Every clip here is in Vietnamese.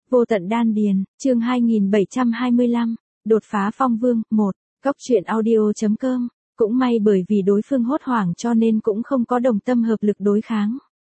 Vô tận đan điền, chương 2725, đột phá phong vương, 1, Cóc truyện audio.com, cũng may bởi vì đối phương hốt hoảng cho nên cũng không có đồng tâm hợp lực đối kháng.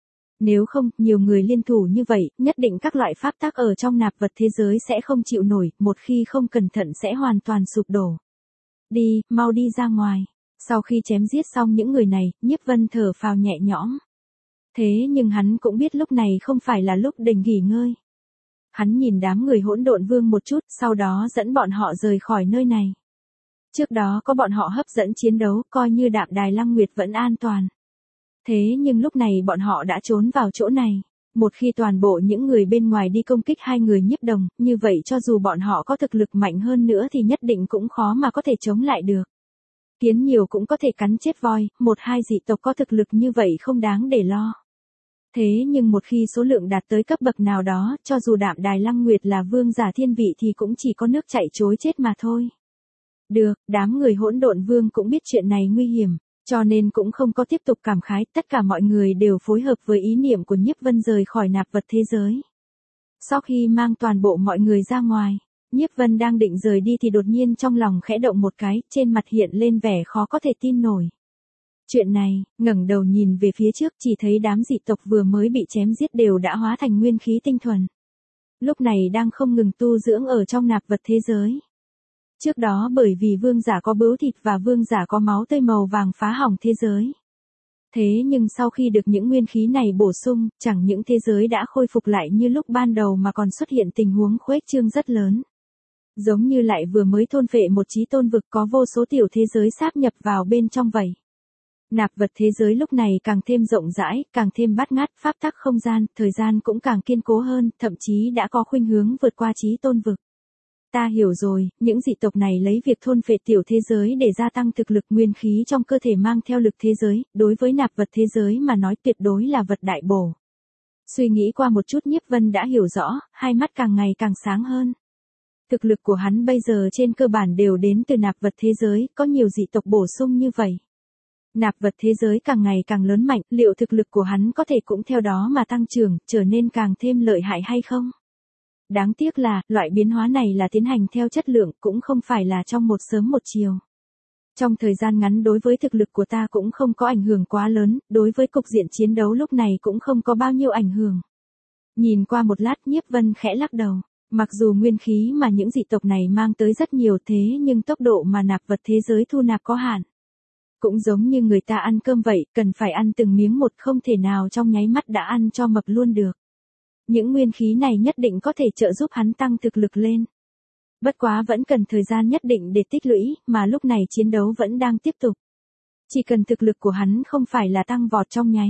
Nếu không, nhiều người liên thủ như vậy, nhất định các loại pháp tắc ở trong nạp vật thế giới sẽ không chịu nổi, một khi không cẩn thận sẽ hoàn toàn sụp đổ. Đi, mau đi ra ngoài. Sau khi chém giết xong những người này, Nhiếp Vân thở phào nhẹ nhõm. Thế nhưng hắn cũng biết lúc này không phải là lúc đỉnh nghỉ ngơi. Hắn nhìn đám người hỗn độn vương một chút, sau đó dẫn bọn họ rời khỏi nơi này. Trước đó có bọn họ hấp dẫn chiến đấu, coi như Đạm Đài Lăng Nguyệt vẫn an toàn. Thế nhưng lúc này bọn họ đã trốn vào chỗ này. Một khi toàn bộ những người bên ngoài đi công kích hai người Nhiếp Đồng, như vậy cho dù bọn họ có thực lực mạnh hơn nữa thì nhất định cũng khó mà có thể chống lại được. Kiến nhiều cũng có thể cắn chết voi, một hai dị tộc có thực lực như vậy không đáng để lo. Thế nhưng một khi số lượng đạt tới cấp bậc nào đó, cho dù Đạm Đài Lăng Nguyệt là vương giả thiên vị thì cũng chỉ có nước chảy trối chết mà thôi. Được, đám người hỗn độn vương cũng biết chuyện này nguy hiểm, cho nên cũng không có tiếp tục cảm khái, tất cả mọi người đều phối hợp với ý niệm của Nhiếp Vân rời khỏi nạp vật thế giới. Sau khi mang toàn bộ mọi người ra ngoài, Nhiếp Vân đang định rời đi thì đột nhiên trong lòng khẽ động một cái, trên mặt hiện lên vẻ khó có thể tin nổi. Chuyện này, ngẩng đầu nhìn về phía trước chỉ thấy đám dị tộc vừa mới bị chém giết đều đã hóa thành nguyên khí tinh thuần. Lúc này đang không ngừng tu dưỡng ở trong nạp vật thế giới. Trước đó bởi vì vương giả có bướu thịt và vương giả có máu tươi màu vàng phá hỏng thế giới. Thế nhưng sau khi được những nguyên khí này bổ sung, chẳng những thế giới đã khôi phục lại như lúc ban đầu mà còn xuất hiện tình huống khuếch trương rất lớn. Giống như lại vừa mới thôn phệ một chí tôn vực có vô số tiểu thế giới sáp nhập vào bên trong vậy. Nạp vật thế giới lúc này càng thêm rộng rãi, càng thêm bát ngát, pháp tắc không gian, thời gian cũng càng kiên cố hơn, thậm chí đã có khuynh hướng vượt qua chí tôn vực. Ta hiểu rồi, những dị tộc này lấy việc thôn phệ tiểu thế giới để gia tăng thực lực nguyên khí trong cơ thể mang theo lực thế giới, đối với nạp vật thế giới mà nói tuyệt đối là vật đại bổ. Suy nghĩ qua một chút Nhiếp Vân đã hiểu rõ, hai mắt càng ngày càng sáng hơn. Thực lực của hắn bây giờ trên cơ bản đều đến từ nạp vật thế giới, có nhiều dị tộc bổ sung như vậy. Nạp vật thế giới càng ngày càng lớn mạnh, liệu thực lực của hắn có thể cũng theo đó mà tăng trưởng, trở nên càng thêm lợi hại hay không? Đáng tiếc là, loại biến hóa này là tiến hành theo chất lượng, cũng không phải là trong một sớm một chiều. Trong thời gian ngắn đối với thực lực của ta cũng không có ảnh hưởng quá lớn, đối với cục diện chiến đấu lúc này cũng không có bao nhiêu ảnh hưởng. Nhìn qua một lát Nhiếp Vân khẽ lắc đầu. Mặc dù nguyên khí mà những dị tộc này mang tới rất nhiều thế nhưng tốc độ mà nạp vật thế giới thu nạp có hạn. Cũng giống như người ta ăn cơm vậy, cần phải ăn từng miếng một, không thể nào trong nháy mắt đã ăn cho mập luôn được. Những nguyên khí này nhất định có thể trợ giúp hắn tăng thực lực lên. Bất quá vẫn cần thời gian nhất định để tích lũy, mà lúc này chiến đấu vẫn đang tiếp tục. Chỉ cần thực lực của hắn không phải là tăng vọt trong nháy.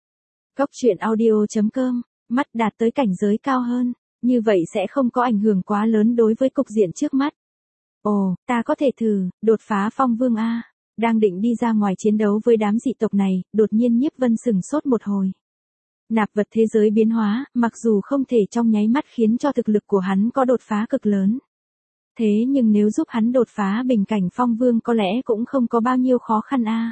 Cóc truyện audio.com, mắt đạt tới cảnh giới cao hơn, như vậy sẽ không có ảnh hưởng quá lớn đối với cục diện trước mắt. Ồ, ta có thể thử, đột phá phong vương A. Đang định đi ra ngoài chiến đấu với đám dị tộc này, đột nhiên Nhiếp Vân sừng sốt một hồi. Nạp vật thế giới biến hóa, mặc dù không thể trong nháy mắt khiến cho thực lực của hắn có đột phá cực lớn. Thế nhưng nếu giúp hắn đột phá bình cảnh phong vương có lẽ cũng không có bao nhiêu khó khăn a.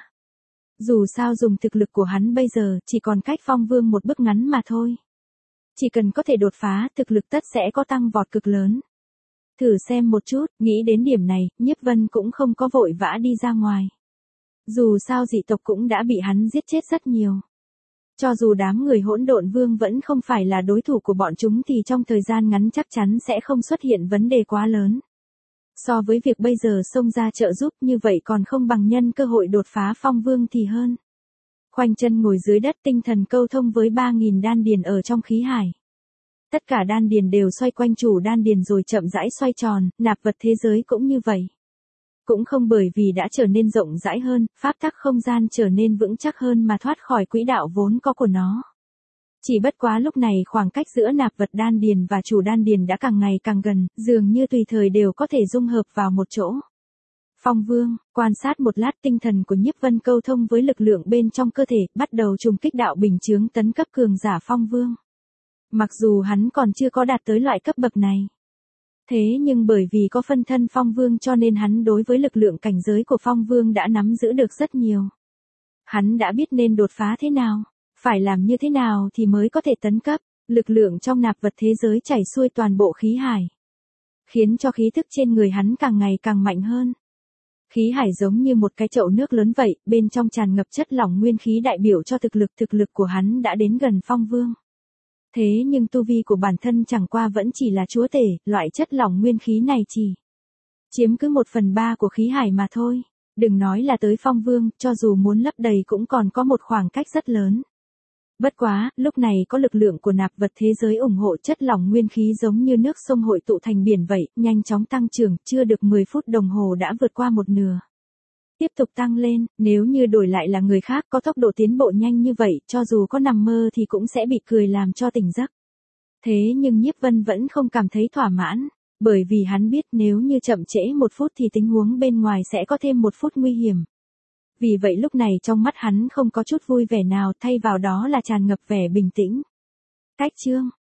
Dù sao dùng thực lực của hắn bây giờ chỉ còn cách phong vương một bước ngắn mà thôi. Chỉ cần có thể đột phá, thực lực tất sẽ có tăng vọt cực lớn. Thử xem một chút, nghĩ đến điểm này, Nhiếp Vân cũng không có vội vã đi ra ngoài. Dù sao dị tộc cũng đã bị hắn giết chết rất nhiều. Cho dù đám người hỗn độn vương vẫn không phải là đối thủ của bọn chúng thì trong thời gian ngắn chắc chắn sẽ không xuất hiện vấn đề quá lớn. So với việc bây giờ xông ra trợ giúp như vậy còn không bằng nhân cơ hội đột phá phong vương thì hơn. Khoanh chân ngồi dưới đất tinh thần câu thông với 3.000 đan điền ở trong khí hải. Tất cả đan điền đều xoay quanh chủ đan điền rồi chậm rãi xoay tròn, nạp vật thế giới cũng như vậy. Cũng không bởi vì đã trở nên rộng rãi hơn, pháp tắc không gian trở nên vững chắc hơn mà thoát khỏi quỹ đạo vốn có của nó. Chỉ bất quá lúc này khoảng cách giữa nạp vật đan điền và chủ đan điền đã càng ngày càng gần, dường như tùy thời đều có thể dung hợp vào một chỗ. Phong vương, quan sát một lát tinh thần của Nhiếp Vân câu thông với lực lượng bên trong cơ thể, bắt đầu trùng kích đạo bình chướng tấn cấp cường giả phong vương. Mặc dù hắn còn chưa có đạt tới loại cấp bậc này. Thế nhưng bởi vì có phân thân phong vương cho nên hắn đối với lực lượng cảnh giới của phong vương đã nắm giữ được rất nhiều. Hắn đã biết nên đột phá thế nào, phải làm như thế nào thì mới có thể tấn cấp. Lực lượng trong nạp vật thế giới chảy xuôi toàn bộ khí hải, khiến cho khí thức trên người hắn càng ngày càng mạnh hơn. Khí hải giống như một cái chậu nước lớn vậy, bên trong tràn ngập chất lỏng nguyên khí đại biểu cho thực lực của hắn đã đến gần phong vương. Thế nhưng tu vi của bản thân chẳng qua vẫn chỉ là chúa tể, loại chất lỏng nguyên khí này chỉ chiếm cứ 1/3 của khí hải mà thôi. Đừng nói là tới phong vương, cho dù muốn lấp đầy cũng còn có một khoảng cách rất lớn. Bất quá, lúc này có lực lượng của nạp vật thế giới ủng hộ, chất lỏng nguyên khí giống như nước sông hội tụ thành biển vậy, nhanh chóng tăng trưởng, chưa được 10 phút đồng hồ đã vượt qua một nửa. Tiếp tục tăng lên, nếu như đổi lại là người khác có tốc độ tiến bộ nhanh như vậy, cho dù có nằm mơ thì cũng sẽ bị cười làm cho tỉnh giấc. Thế nhưng Nhiếp Vân vẫn không cảm thấy thỏa mãn, bởi vì hắn biết nếu như chậm trễ 1 phút thì tình huống bên ngoài sẽ có thêm 1 phút nguy hiểm. Vì vậy lúc này trong mắt hắn không có chút vui vẻ nào, thay vào đó là tràn ngập vẻ bình tĩnh. Cách chương